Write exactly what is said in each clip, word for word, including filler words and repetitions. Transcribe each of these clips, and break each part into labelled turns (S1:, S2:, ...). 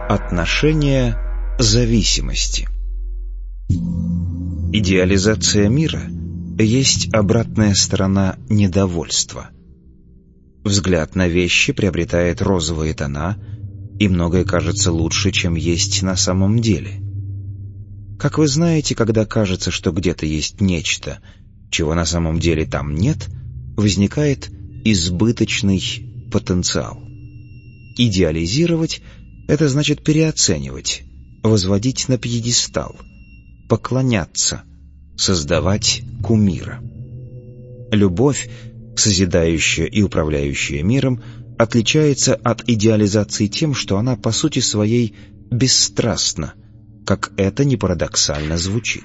S1: Отношение зависимости. Идеализация мира есть обратная сторона недовольства. Взгляд на вещи приобретает розовые тона, и многое кажется лучше, чем есть на самом деле. Как вы знаете, когда кажется, что где-то есть нечто, чего на самом деле там нет, возникает избыточный потенциал. Идеализировать — это значит переоценивать, возводить на пьедестал, поклоняться, создавать кумира. Любовь, созидающая и управляющая миром, отличается от идеализации тем, что она по сути своей бесстрастна, как это ни парадоксально звучит.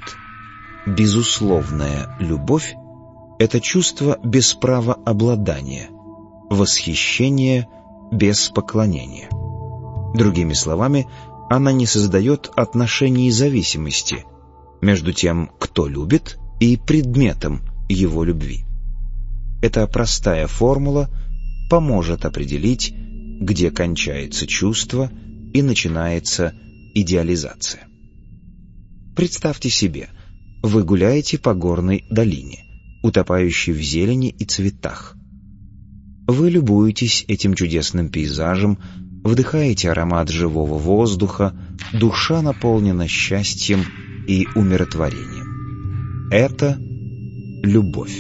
S1: Безусловная любовь — это чувство без права обладания, восхищение без поклонения. Другими словами, она не создает отношений зависимости между тем, кто любит, и предметом его любви. Эта простая формула поможет определить, где кончается чувство и начинается идеализация. Представьте себе, вы гуляете по горной долине, утопающей в зелени и цветах. Вы любуетесь этим чудесным пейзажем, вдыхаете аромат живого воздуха, душа наполнена счастьем и умиротворением. Это любовь.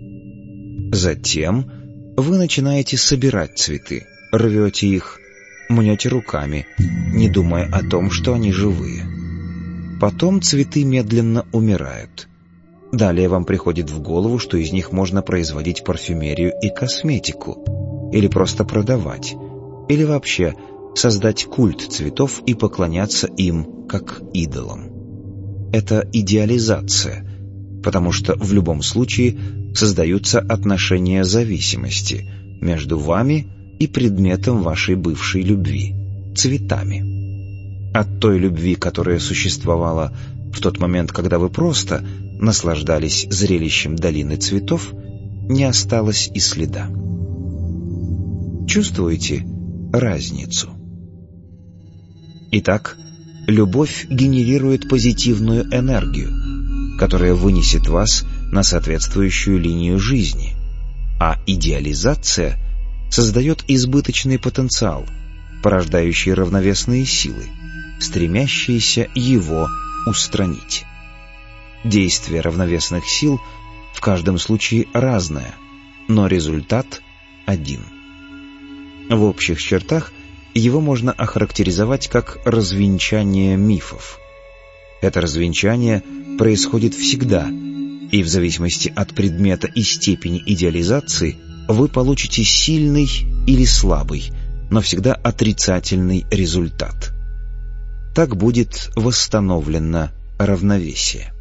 S1: Затем вы начинаете собирать цветы, рвете их, мнете руками, не думая о том, что они живые. Потом цветы медленно умирают. Далее вам приходит в голову, что из них можно производить парфюмерию и косметику, или просто продавать, или вообще создать культ цветов и поклоняться им как идолам. Это идеализация, потому что в любом случае создаются отношения зависимости между вами и предметом вашей бывшей любви — цветами. От той любви, которая существовала в тот момент, когда вы просто наслаждались зрелищем долины цветов, не осталось и следа. Чувствуете разницу? Итак, любовь генерирует позитивную энергию, которая вынесет вас на соответствующую линию жизни, а идеализация создает избыточный потенциал, порождающий равновесные силы, стремящиеся его устранить. Действие равновесных сил в каждом случае разное, но результат один. В общих чертах его можно охарактеризовать как развенчание мифов. Это развенчание происходит всегда, и в зависимости от предмета и степени идеализации вы получите сильный или слабый, но всегда отрицательный результат. Так будет восстановлено равновесие.